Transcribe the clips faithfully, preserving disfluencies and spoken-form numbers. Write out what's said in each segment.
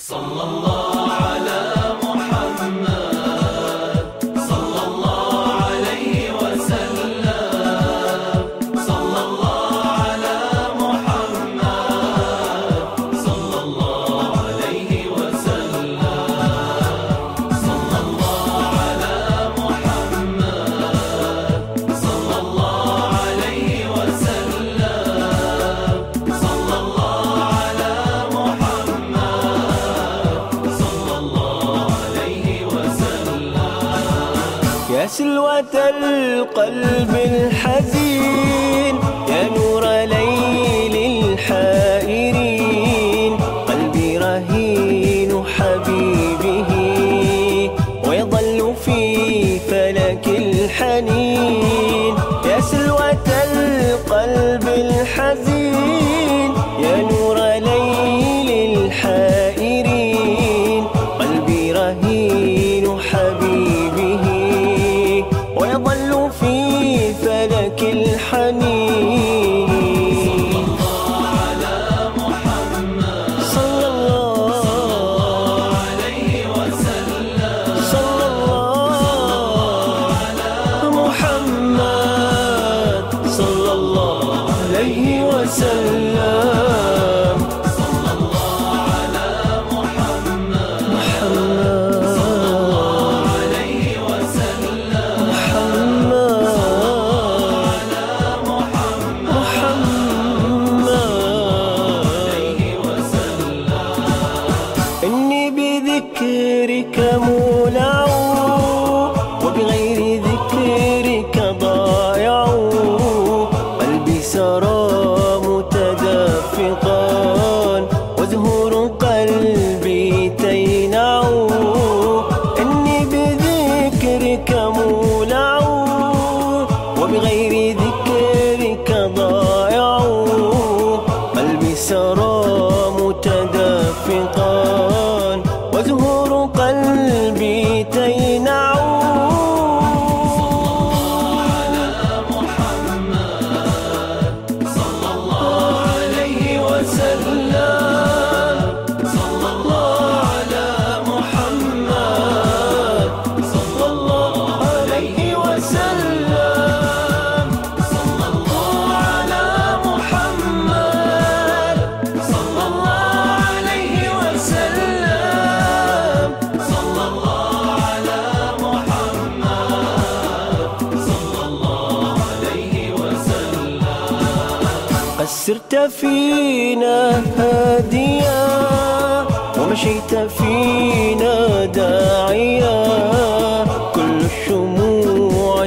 صلى الله على محمد صلى الله عليه وسلم صلى الله على محمد صلى الله عليه وسلم صلى الله على محمد صلى الله عليه وسلم صلى الله على يا سلوة القلب الحزين يا نور ليل الحائرين قلبي رهين حبيبه ويظل في فلك الحنين يا سلوة القلب الحزين يا نور ليل الحائرين قلبي رهين حبيبه ويظل في فلك الحنين صلى الله على محمد صلى الله عليه وسلم صلى الله على محمد صلى الله عليه وسلم صلى الله على محمد محمد صلى الله عليه وسلم إني بذكرك مولع وبغير ذكرك ضائع قلبي سرى متدفقا وزهور قلبي تينع إني بذكرك مولع وبغير ذكرك ضائع قلبي سرى متدفقا وزهور قلبي تينع صلى الله على محمد صلى الله عليه وسلم صلى الله على محمد صلى الله عليه وسلم صلى الله على محمد صلى الله عليه وسلم صلى الله على محمد صلى الله عليه وسلم قد سرت فينا هاديا ومشيت فينا داعيا كل الشموع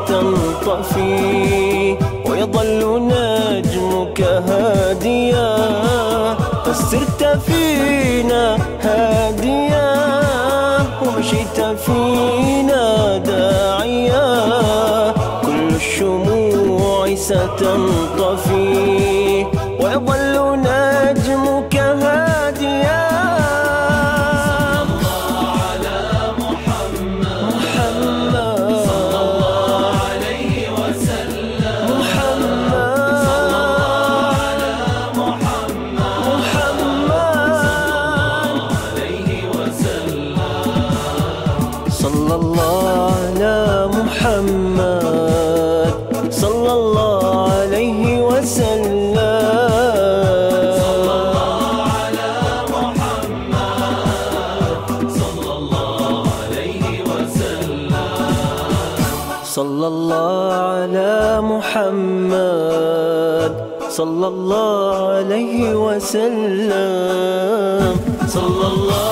ستنطفي ويظل نجمك هاديا قد سرت فينا هاديا ومشيت فينا داعيا كل الشموع ستنطفي ويظل نجمك هاديا صلى الله على محمد محمد صلى الله عليه وسلم محمد صلى الله على محمد محمد عليه وسلم صلى الله على محمد صلى الله عليه وسلم صلى الله على محمد صلى الله عليه وسلم صلى الله على محمد صلى الله عليه وسلم صلى الله